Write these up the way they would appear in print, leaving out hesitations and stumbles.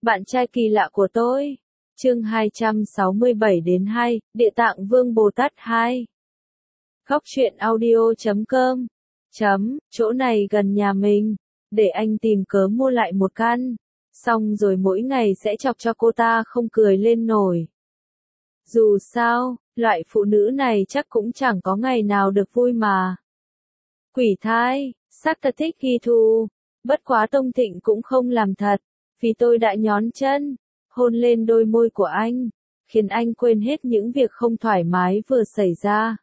Bạn trai kỳ lạ của tôi. Chương 267 đến 2, Địa Tạng Vương Bồ Tát 2. Góc truyện audio.com. Chỗ này gần nhà mình, để anh tìm cớ mua lại một căn. Xong rồi mỗi ngày sẽ chọc cho cô ta không cười lên nổi. Dù sao, loại phụ nữ này chắc cũng chẳng có ngày nào được vui mà. Quỷ thai, xác thật thích ghi thu. Bất quá Tông Thịnh cũng không làm thật, vì tôi đã nhón chân, hôn lên đôi môi của anh, khiến anh quên hết những việc không thoải mái vừa xảy ra.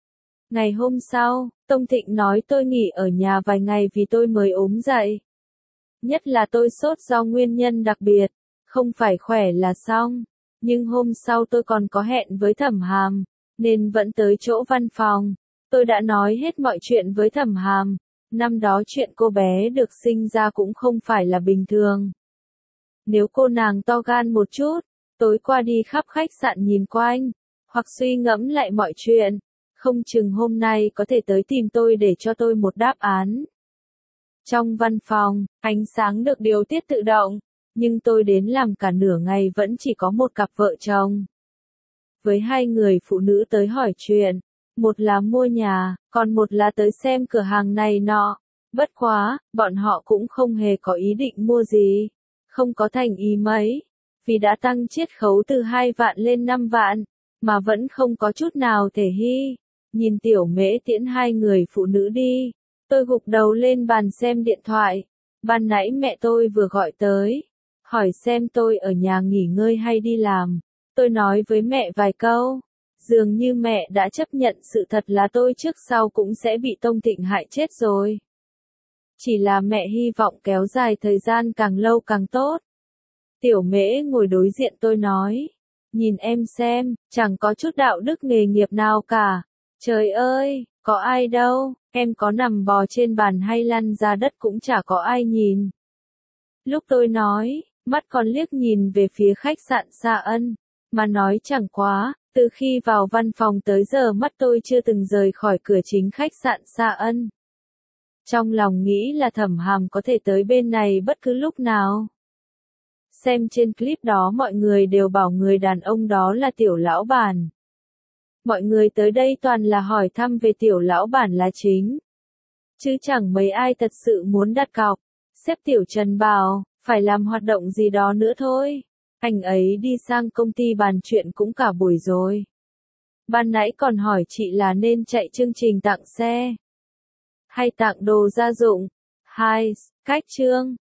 Ngày hôm sau, Tông Thịnh nói tôi nghỉ ở nhà vài ngày vì tôi mới ốm dậy. Nhất là tôi sốt do nguyên nhân đặc biệt, không phải khỏe là xong. Nhưng hôm sau tôi còn có hẹn với Thẩm Hàm, nên vẫn tới chỗ văn phòng. Tôi đã nói hết mọi chuyện với Thẩm Hàm. Năm đó chuyện cô bé được sinh ra cũng không phải là bình thường. Nếu cô nàng to gan một chút, tối qua đi khắp khách sạn nhìn quanh, hoặc suy ngẫm lại mọi chuyện, không chừng hôm nay có thể tới tìm tôi để cho tôi một đáp án. Trong văn phòng, ánh sáng được điều tiết tự động, nhưng tôi đến làm cả nửa ngày vẫn chỉ có một cặp vợ chồng. Với hai người phụ nữ tới hỏi chuyện, một là mua nhà, còn một là tới xem cửa hàng này nọ. Bất quá, bọn họ cũng không hề có ý định mua gì, không có thành ý mấy, vì đã tăng chiết khấu từ 2 vạn lên 5 vạn, mà vẫn không có chút nào thể hy. Nhìn Tiểu Mễ tiễn hai người phụ nữ đi, tôi gục đầu lên bàn xem điện thoại. Ban nãy mẹ tôi vừa gọi tới, hỏi xem tôi ở nhà nghỉ ngơi hay đi làm. Tôi nói với mẹ vài câu, dường như mẹ đã chấp nhận sự thật là tôi trước sau cũng sẽ bị Tông Thịnh hại chết rồi. Chỉ là mẹ hy vọng kéo dài thời gian càng lâu càng tốt. Tiểu Mễ ngồi đối diện tôi nói, nhìn em xem, chẳng có chút đạo đức nghề nghiệp nào cả. Trời ơi, có ai đâu, em có nằm bò trên bàn hay lăn ra đất cũng chả có ai nhìn. Lúc tôi nói, mắt còn liếc nhìn về phía khách sạn Sa Ân, mà nói chẳng quá, từ khi vào văn phòng tới giờ mắt tôi chưa từng rời khỏi cửa chính khách sạn Sa Ân. Trong lòng nghĩ là Thẩm Hàm có thể tới bên này bất cứ lúc nào. Xem trên clip đó mọi người đều bảo người đàn ông đó là Tiểu Lão Bản. Mọi người tới đây toàn là hỏi thăm về Tiểu Lão Bản là chính. Chứ chẳng mấy ai thật sự muốn đặt cọc. Sếp Tiểu Trần bảo, phải làm hoạt động gì đó nữa thôi. Anh ấy đi sang công ty bàn chuyện cũng cả buổi rồi. Ban nãy còn hỏi chị là nên chạy chương trình tặng xe hay tặng đồ gia dụng. Cách chương